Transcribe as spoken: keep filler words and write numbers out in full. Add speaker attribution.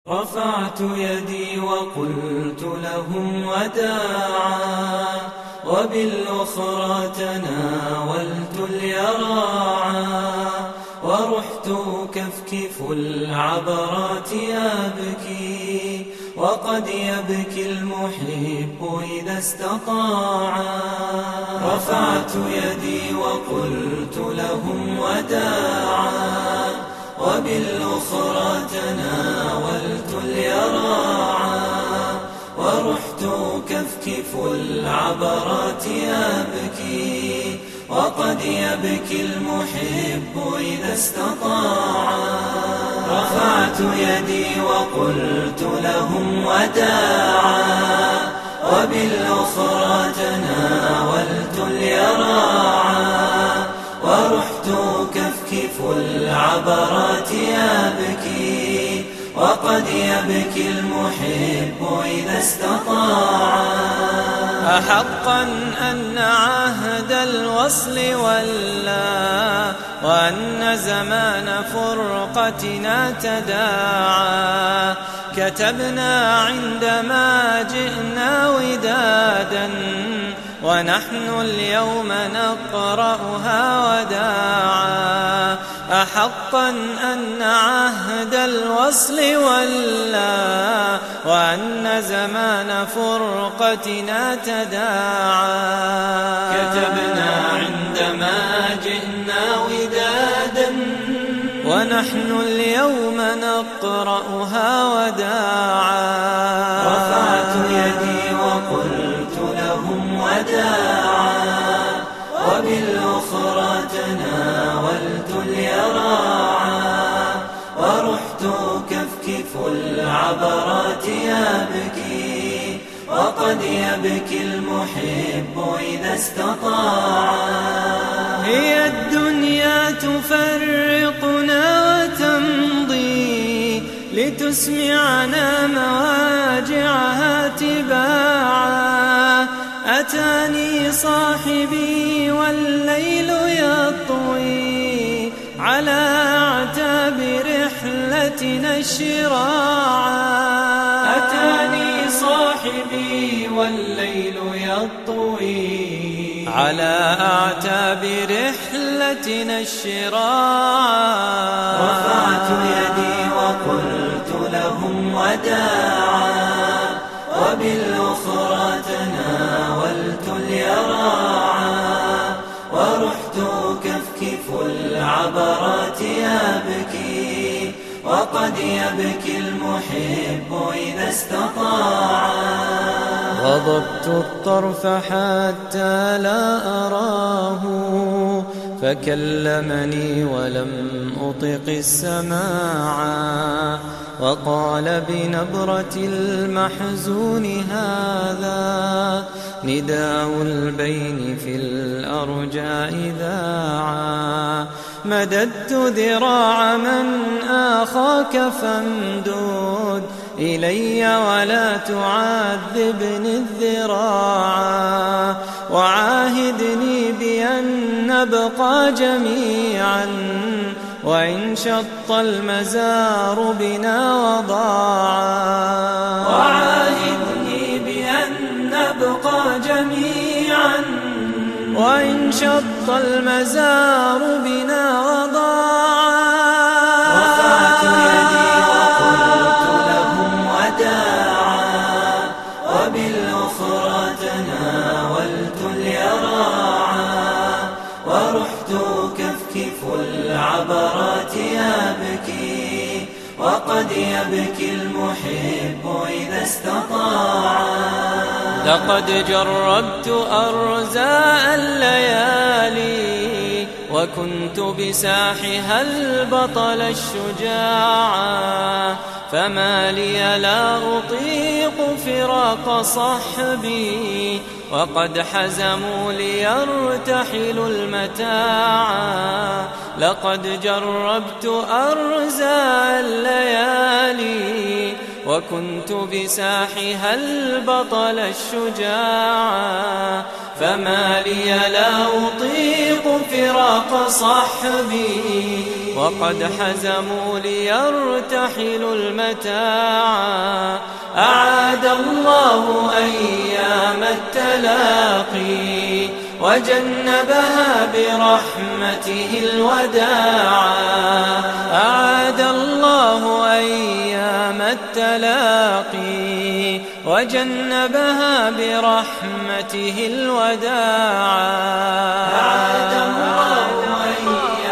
Speaker 1: رفعت يدي وقلت لهم وداعا، وبالأخرى تناولت اليراعا، ورحت كفكف العبرات أبكي، وقد يبكي المحب إذا استطاعا. رفعت يدي وقلت لهم وداعا، وبالأخرى تناولت اليراعا، ورحت كفكف العبرات أبكي، وقد يبكي المحب إذا استطاعا. رفعت يدي وقلت لهم وداعا، وبالأخرى تناولت اليراعا، ورحت كفكف العبرات أبكي، وقد يبكي المحب إذا استطاعا.
Speaker 2: أحقا أن عهد الوصل ولى، وأن زمان فرقتنا تداعى، كتبنا عندما جئنا ودادا، ونحن اليوم نقرأها وداعا. أحقا أن عهد الوصل ولى، وأن زمان فرقتنا تداعى،
Speaker 1: كتبنا عندما جئنا ودادا،
Speaker 2: ونحن اليوم نقرأها وداعا.
Speaker 1: رفعت يدي وقلت لهم وداعا، وبالأخرى تناولت اليراعا، ورحت كفكف العبرات أبكي، وقد يبكي المحب إذا استطاعا.
Speaker 2: هي الدنيا تفرقنا وتمضي، لتسمعنا مواجعها تباعا. أتاني صاحبي والليل يطوي، على أعتاب رحلتنا الشراعا.
Speaker 1: أتاني صاحبي والليل يطوي،
Speaker 2: على أعتاب رحلتنا الشراعا.
Speaker 1: رفعت يدي وقلت لهم وداعا، وبالأخرى تناولت اليراعا، ورحت كفكف العبرات أبكي، وقد يبكي المحب إذا استطاعا.
Speaker 2: غضبت الطرف حتى لا أراه، فكلمني ولم أطق السماعا، وقال بنبرة المحزون هذا نداء البين في الأرجاء ذاعا. مددت ذراع من آخاك فامدد إلي ولا تعذبني الذراعا، وعاهدني بأن نبقى جميعا، وإن شط المزار بنا وضاعا.
Speaker 1: وعاهدني بأن نبقى جميعا،
Speaker 2: وإن شط المزار بنا وضاعا.
Speaker 1: رفعت يدي وقلت لهم وداعا، وبالأخرى تناولت اليراعا، ورحت كفكف العبرات أبكي، وقد يبكي المحب إذا استطاعا.
Speaker 2: لقد جربت أرزاء الليالي، وكنت بساحها البطل الشجاعا، فما لي لا أطيق فراق صحبي، وقد حزموا ليرتحلوا المتاعا. لقد جربت أرزاء الليالي، وكنت بساحها البطل الشجاعا، فما لي لا أطيق فراق صحبي وقد حزموا ليرتحلوا المتاعا. أعاد الله أيام التلاقي وجنبها برحمته الوداعا. أعاد الله أيام التلاقي وجنبها برحمته الوداعا.
Speaker 1: أعاد الله أيام